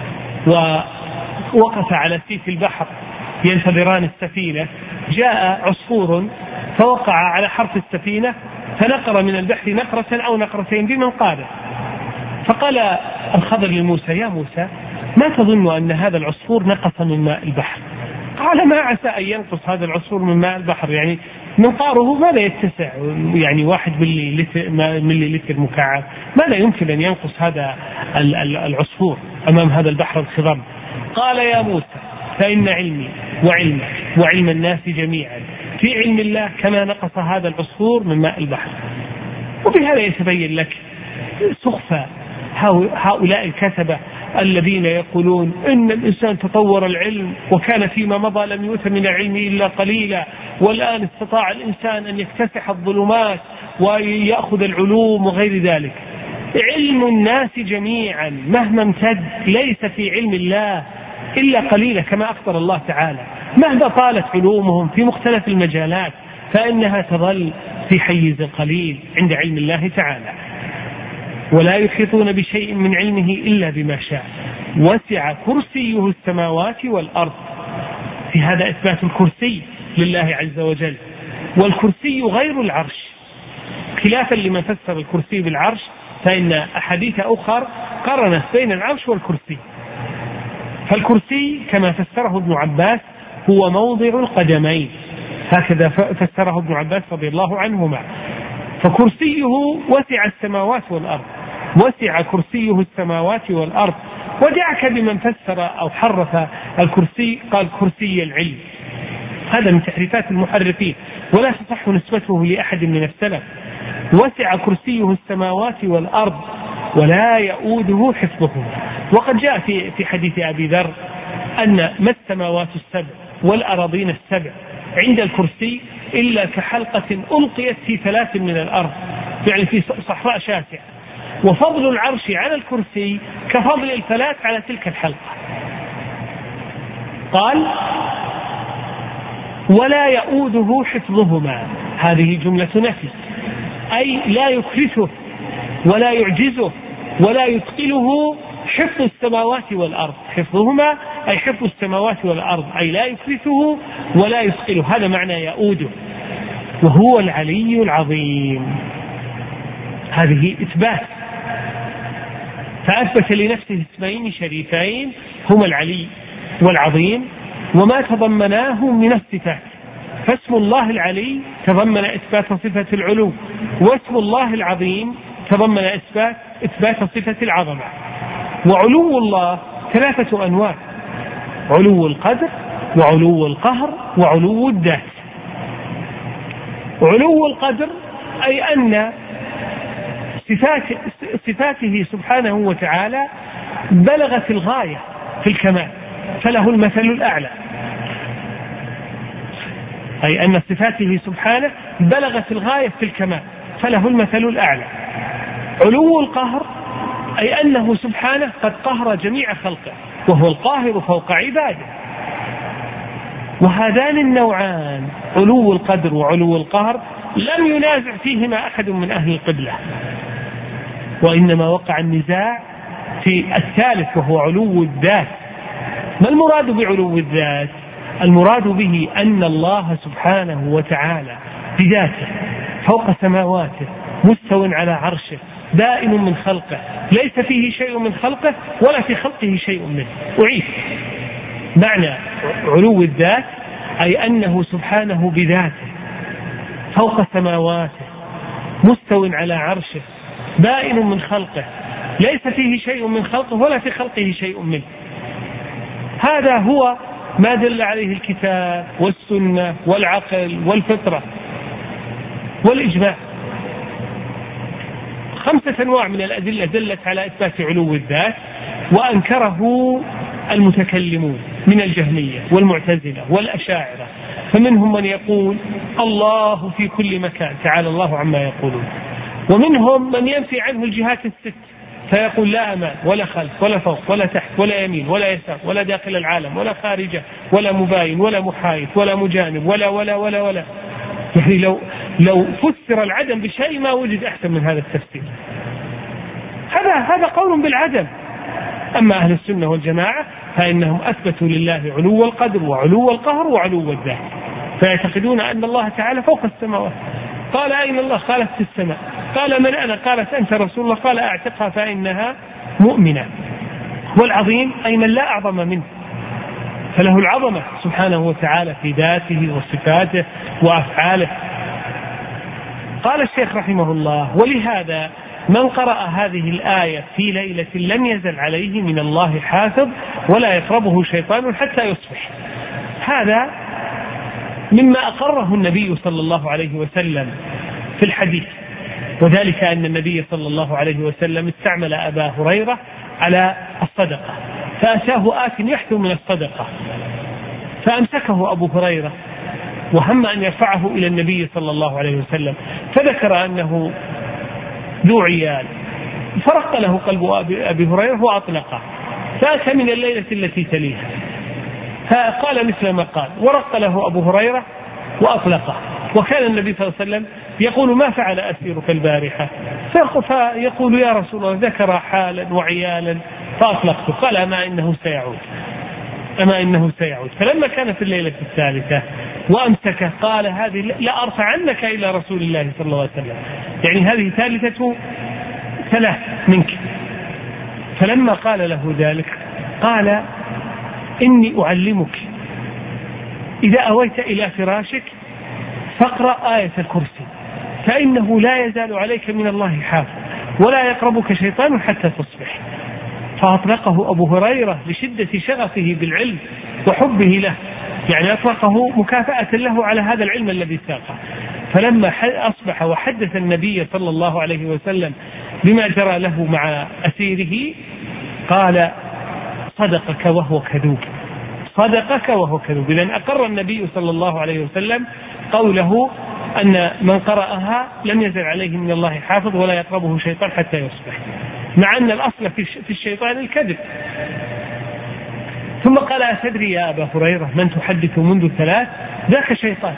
ووقف على سيف البحر ينتظران السفينة، جاء عصفور فوقع على حرف السفينة فنقر من البحر نقرة أو نقرتين بمنقاره. فقال الخضر لموسى يا موسى ما تظن أن هذا العصفور نقص من ماء البحر؟ قال ما عسى أن ينقص هذا العصفور من ماء البحر، يعني منقاره ماذا يتسع، يعني واحد ملي لتر, ملي لتر مكعب، ماذا يمكن أن ينقص هذا العصفور أمام هذا البحر الخضر؟ قال يا موسى فإن علمي وعلمك وعلم الناس جميعا في علم الله كما نقص هذا العصفور من ماء البحر. وبهذا يتبين لك سخفة هؤلاء الكتبة الذين يقولون إن الإنسان تطور العلم وكان فيما مضى لم يؤت من العلم إلا قليلا، والآن استطاع الإنسان أن يكتسح الظلمات ويأخذ العلوم وغير ذلك. علم الناس جميعا مهما امتد ليس في علم الله إلا قليلا، كما أخبر الله تعالى مهما طالت علومهم في مختلف المجالات فإنها تظل في حيز قليل عند علم الله تعالى. ولا يحيطون بشيء من علمه إلا بما شاء وسع كرسيه السماوات والأرض. في هذا إثبات الكرسي لله عز وجل، والكرسي غير العرش، خلافا لمن فسر الكرسي بالعرش، فإن أحاديث أخرى قرنت بين العرش والكرسي. فالكرسي كما فسره ابن عباس هو موضع القدمين، هكذا فسره ابن عباس رضي الله عنهما. فكرسيه وسع السماوات والأرض، وسع كرسيه السماوات والأرض. ودعك بمن فسر أو حرف الكرسي قال كرسي العلم، هذا من تحريفات المحرفين ولا تصح نسبته لأحد من السلف. وسع كرسيه السماوات والأرض ولا يؤوده حفظهما. وقد جاء في في حديث أبي ذر أن ما السماوات السبع والأراضين السبع عند الكرسي إلا كحلقة ألقيت في ثلاث من الأرض، يعني في صحراء شاسعة. وفضل العرش على الكرسي كفضل الفلاة على تلك الحلقة. قال ولا يؤوده حفظهما، هذه جملة نفي، أي لا يكرثه ولا يعجزه ولا يثقله حفظ السماوات والأرض. حفظهما أي حفظ السماوات والأرض، أي لا يكرثه ولا يثقله، هذا معنى يؤوده. وهو العلي العظيم، هذه إثبات، فأثبت لنفسه اسمين شريفين هما العلي والعظيم وما تضمناه من الصفات. فاسم الله العلي تضمن إثبات صفة العلو، واسم الله العظيم تضمن إثبات إثبات صفة العظمة. وعلو الله ثلاثة أنواع: علو القدر وعلو القهر وعلو الذات. علو القدر أي أن صفات صفاته سبحانه وتعالى بلغت الغاية في الكمال فله المثل الأعلى، أي أن صفاته سبحانه بلغت الغاية في الكمال فله المثل الأعلى. علو القهر أي أنه سبحانه قد قهر جميع خلقه وهو القاهر فوق عباده. وهذان النوعان علو القدر وعلو القهر لم ينازع فيهما أحد من أهل القبلة، وإنما وقع النزاع في الثالث وهو علو الذات. ما المراد بعلو الذات؟ المراد به أن الله سبحانه وتعالى بذاته فوق سماواته مستو على عرشه دائم من خلقه، ليس فيه شيء من خلقه ولا في خلقه شيء منه. أعيد معنى علو الذات أي أنه سبحانه بذاته فوق سماواته مستو على عرشه بائن من خلقه، ليس فيه شيء من خلقه ولا في خلقه شيء منه. هذا هو ما دل عليه الكتاب والسنة والعقل والفطرة والإجماع. خمسة أنواع من الأدلة دلت على إثبات علو الذات، وأنكره المتكلمون من الجهمية والمعتزلة والأشاعرة، فمنهم من يقول الله في كل مكان تعالى الله عما يقولون، ومنهم من ينفي عنه الجهات الست فيقول لا أمام ولا خلف ولا فوق ولا تحت ولا يمين ولا يسار ولا داخل العالم ولا خارجه ولا مباين ولا محايد ولا مجانب ولا ولا ولا ولا يعني لو لو فسر العدم بشيء ما وجد أحسن من هذا التفسير. هذا هذا قول بالعدم. أما أهل السنة والجماعة فإنهم أثبتوا لله علو القدر وعلو القهر وعلو الذات، فيعتقدون أن الله تعالى فوق السماوات. قال أين الله؟ قالت في السماء. قال من أنا؟ قالت أنت رسول الله. قال أعتقها فإنها مؤمنة. والعظيم أي من لا أعظم منه، فله العظمة سبحانه وتعالى في ذاته وصفاته وأفعاله. قال الشيخ رحمه الله: ولهذا من قرأ هذه الآية في ليلة لم يزل عليه من الله حافظ ولا يقربه شيطان حتى يصبح. هذا مما أقره النبي صلى الله عليه وسلم في الحديث، وذلك أن النبي صلى الله عليه وسلم استعمل أبا هريرة على الصدقة، فأتاه آت يحثو من الصدقة فأمسكه أبو هريرة وهم أن يرفعه إلى النبي صلى الله عليه وسلم، فذكر أنه ذو عيال، فرق له قلب أبي هريرة وأطلقه، فأتى من الليلة التي تليها فقال مثل ما قال، ورق له أبو هريرة وأطلقه. وكان النبي صلى الله عليه وسلم يقول: ما فعل أسيرك البارحة؟ فيقول: يا رسول الله ذكر حالا وعيالا فأطلقته. قال: أما إنه سيعود، أما إنه سيعود. فلما كان في الليلة الثالثة وأمسكه قال: هذه لا أرفعنك إلى رسول الله صلى الله عليه وسلم، يعني هذه ثالثة ثلاث منك. فلما قال له ذلك قال: إني أعلمك إذا أويت إلى فراشك فاقرأ آية الكرسي فإنه لا يزال عليك من الله حافظ ولا يقربك شيطان حتى تصبح. فأطلقه أبو هريرة لشدة شغفه بالعلم وحبه له، يعني أطلقه مكافأة له على هذا العلم الذي ساقه. فلما أصبح وحدث النبي صلى الله عليه وسلم بما جرى له مع أسيره قال: صدقك وهو كذوب، صدقك وهو كذوب. إذن أقر النبي صلى الله عليه وسلم قوله أن من قرأها لم يزل عليه من الله حافظ ولا يقربه شيطان حتى يصبح، مع أن الأصل في الشيطان الكذب. ثم قال: أتدري يا أبا هريرة من تحدث منذ ثلاث؟ ذاك شيطان،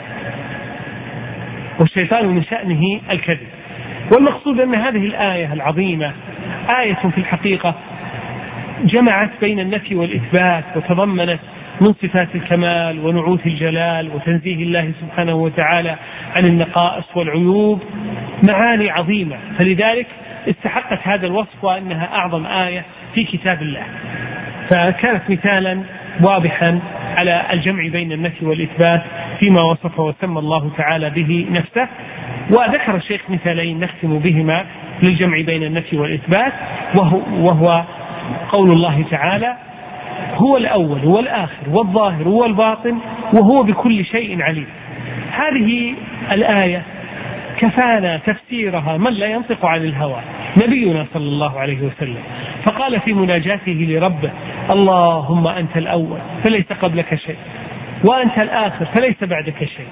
والشيطان من شأنه الكذب. والمقصود أن هذه الآية العظيمة آية في الحقيقة جمعت بين النفي والإثبات، وتضمنت من صفات الكمال ونعوت الجلال وتنزيه الله سبحانه وتعالى عن النقائص والعيوب معاني عظيمة، فلذلك استحقت هذا الوصف وأنها أعظم آية في كتاب الله. فكانت مثالا واضحا على الجمع بين النفي والإثبات فيما وصف وسمى الله تعالى به نفسه. وذكر الشيخ مثالين نختم بهما للجمع بين النفي والإثبات، وهو, وهو قول الله تعالى: هو الأول والآخر والظاهر والباطن وهو بكل شيء عليم. هذه الآية كفانا تفسيرها من لا ينطق عن الهوى، نبينا صلى الله عليه وسلم، فقال في مناجاته لربه: اللهم أنت الأول فليس قبلك شيء، وأنت الآخر فليس بعدك شيء.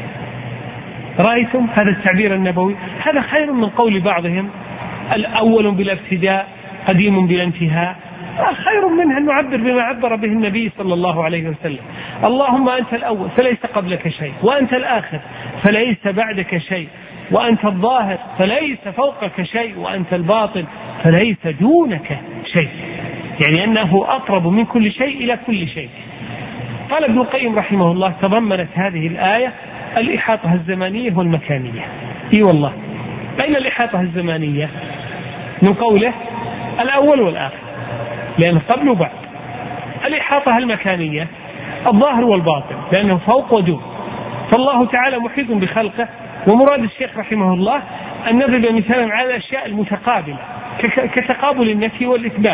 رأيتم هذا التعبير النبوي؟ هذا خير من قول بعضهم الأول بلا ابتداء قديم بلا انتهاء، خير منها أن نعبر بما عبر به النبي صلى الله عليه وسلم: اللهم أنت الأول فليس قبلك شيء، وأنت الآخر فليس بعدك شيء، وأنت الظاهر فليس فوقك شيء، وأنت الباطن فليس دونك شيء، يعني أنه أقرب من كل شيء إلى كل شيء. قال ابن القيم رحمه الله: تضمنت هذه الآية الإحاطة الزمانية والمكانية. إي والله، أين الإحاطة الزمانية؟ من قوله الأول والآخر، لأنه قبل وبعد. الإحاطة المكانية الظاهر والباطن، لأنه فوق ودون. فالله تعالى محيط بخلقه. ومراد الشيخ رحمه الله أن نضرب مثالا على الأشياء المتقابلة كتقابل النفي والإثبات.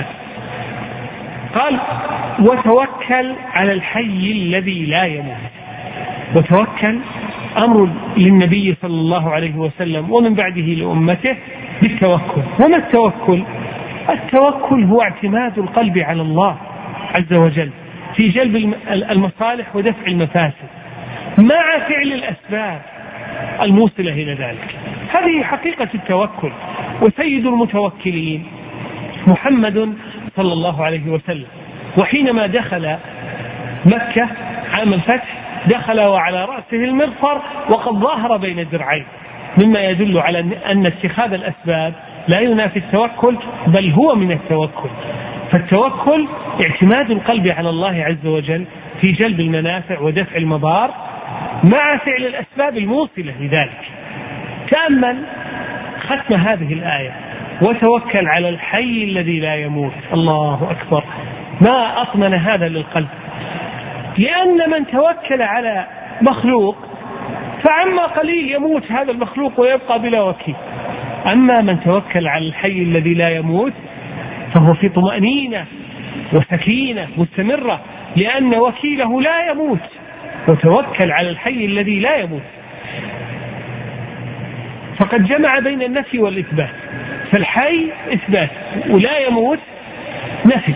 قال: وتوكل على الحي الذي لا يموت. وتوكل أمر للنبي صلى الله عليه وسلم ومن بعده لأمته بالتوكل. وما التوكل؟ التوكل هو اعتماد القلب على الله عز وجل في جلب المصالح ودفع المفاسد مع فعل الأسباب الموصلة إلى ذلك. هذه حقيقة التوكل. وسيد المتوكلين محمد صلى الله عليه وسلم. وحينما دخل مكة عام الفتح دخل وعلى رأسه المغفر وقد ظاهر بين الذرعين، مما يدل على أن اتخاذ الأسباب لا ينافي التوكل، بل هو من التوكل. فالتوكل اعتماد القلب على الله عز وجل في جلب المنافع ودفع المضار مع فعل الأسباب الموصلة لذلك. تأمل ختم هذه الآية: وتوكل على الحي الذي لا يموت. الله أكبر، ما أطمن هذا للقلب، لأن من توكل على مخلوق فعما قليل يموت هذا المخلوق ويبقى بلا وكيل. أما من توكل على الحي الذي لا يموت فهو في طمأنينة وسكينة مستمرة، لأن وكيله لا يموت. وتوكل على الحي الذي لا يموت، فقد جمع بين النفي والإثبات. فالحي إثبات ولا يموت نفي.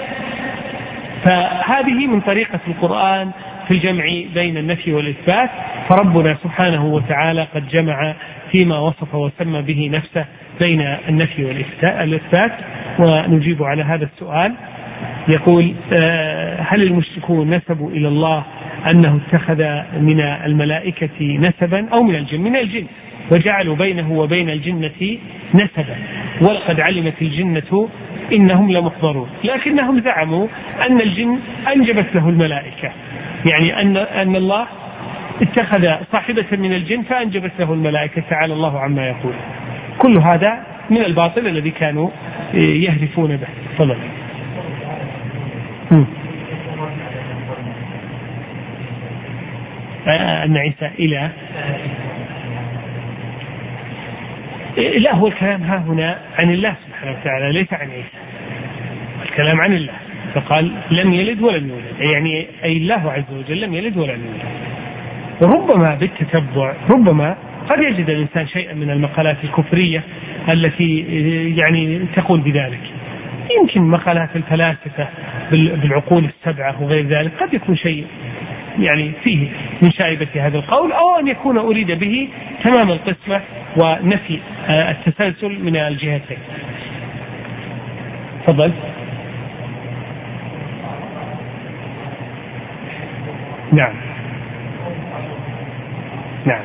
فهذه من طريقة القرآن في الجمع بين النفي والإثبات. فربنا سبحانه وتعالى قد جمع فيما وصف وسمى به نفسه بين النفي والإثبات. ونجيب على هذا السؤال. يقول: هل المشركون نسبوا إلى الله أنه اتخذ من الملائكة نسبا أو من الجن؟ من الجن، وجعلوا بينه وبين الجنة نسبا، ولقد علمت الجنة إنهم لمحضرون. لكنهم زعموا أن الجن أنجبت له الملائكة، يعني أن أن الله اتخذ صاحبة من الجن فأنجبت له الملائكة، تعالى الله عما يقول. كل هذا من الباطل الذي كانوا يهرفون به. تفضل. أن عيسى إله، لا، هو الكلام ها هنا عن الله سبحانه وتعالى ليس عن عيسى. الكلام عن الله، فقال لم يلد ولم يولد، يعني أي الله عز وجل لم يلد ولم يولد. وربما بالتتبع ربما قد يجد الإنسان شيئا من المقالات الكفرية التي يعني تقول بذلك. يمكن مقالات الفلاسفة بالعقول السبعة وغير ذلك قد يكون شيء يعني فيه من شائبة هذا القول، أو أن يكون أريد به تمام القسمة ونفي التسلسل من الجهتين. تفضل. نعم نعم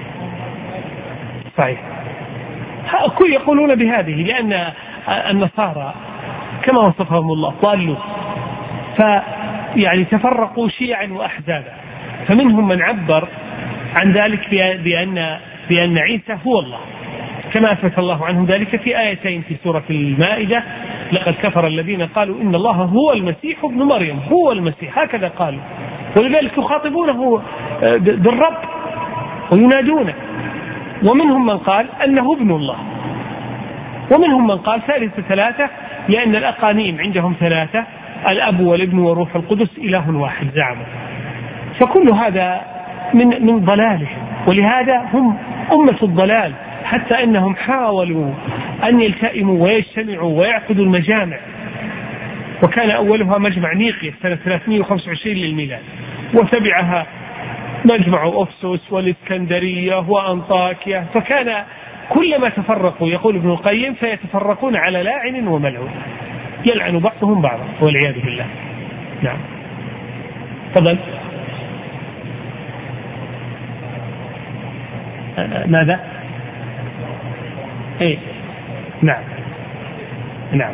صحيح. كل يقولون بهذه، لأن النصارى كما وصفهم الله ضالوا، فيعني تفرقوا شيعا وأحزابا. فمنهم من عبر عن ذلك بأن بأن عيسى هو الله، كما أثبت الله عنه ذلك في آيتين في سورة المائدة: لقد كفر الذين قالوا إن الله هو المسيح ابن مريم. هو المسيح، هكذا قالوا، ولذلك يخاطبونه بالرب وينادونه. ومنهم من قال أنه ابن الله، ومنهم من قال ثالث ثلاثة، لأن الأقانيم عندهم ثلاثة: الأب والابن وروح القدس إله واحد زعموا. فكل هذا من من ضلالهم، ولهذا هم أمة الضلال، حتى أنهم حاولوا أن يلتئموا ويجتمعوا ويعقدوا المجامع، وكان أولها مجمع نيقيا سنة ثلاثمائة وخمسة وعشرين للميلاد، وتبعها مجمع أفسس والإسكندرية وأنطاكيا. فكان كلما تفرقوا، يقول ابن القيم، فيتفرقون على لاعن وملعون يلعن بعضهم بعضا والعياذ بالله. نعم. تفضل. ماذا؟ ايه نعم نعم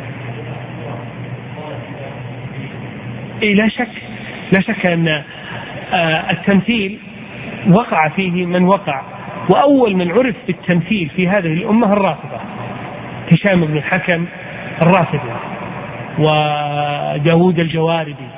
ايه لا شك لا شك ان التمثيل وقع فيه من وقع، واول من عرف بالتمثيل في هذه الامه الرافضه: هشام بن الحكم الرافضي، وداود الجواربي،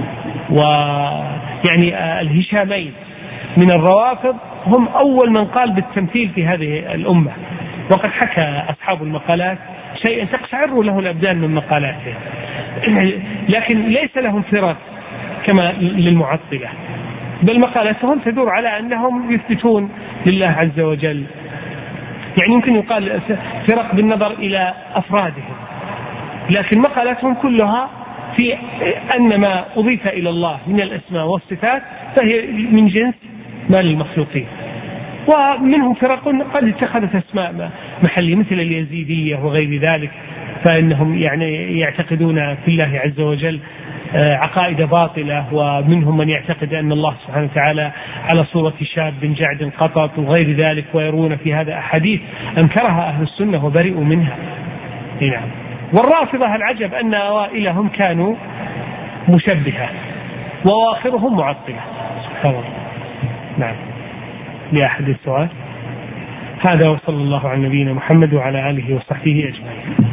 ويعني الهشامين من الروافض هم أول من قال بالتمثيل في هذه الأمة. وقد حكى أصحاب المقالات شيئا تقشعر له الأبدان من مقالاته، لكن ليس لهم فرق كما للمعطلة، بل مقالاتهم تدور على أنهم يثبتون لله عز وجل. يعني يمكن يقال فرق بالنظر إلى أفرادهم، لكن مقالاتهم كلها في أن ما أضيف إلى الله من الأسماء والصفات فهي من جنس ما للمخلوقين. ومنهم فرق قد اتخذت أسماء محلية مثل اليزيدية وغير ذلك، فإنهم يعني يعتقدون في الله عز وجل عقائد باطلة، ومنهم من يعتقد أن الله سبحانه وتعالى على صورة شاب جعد قطط وغير ذلك، ويرون في هذا أحاديث أنكرها أهل السنة وبرئوا منها. نعم. والرافضة العجب أن أوائلهم كانوا مشبهة وآخرهم معطلة. سبحان الله. نعم. لأحد السؤال؟ هذا وصلى الله على نبينا محمد وعلى آله وصحبه أجمعين.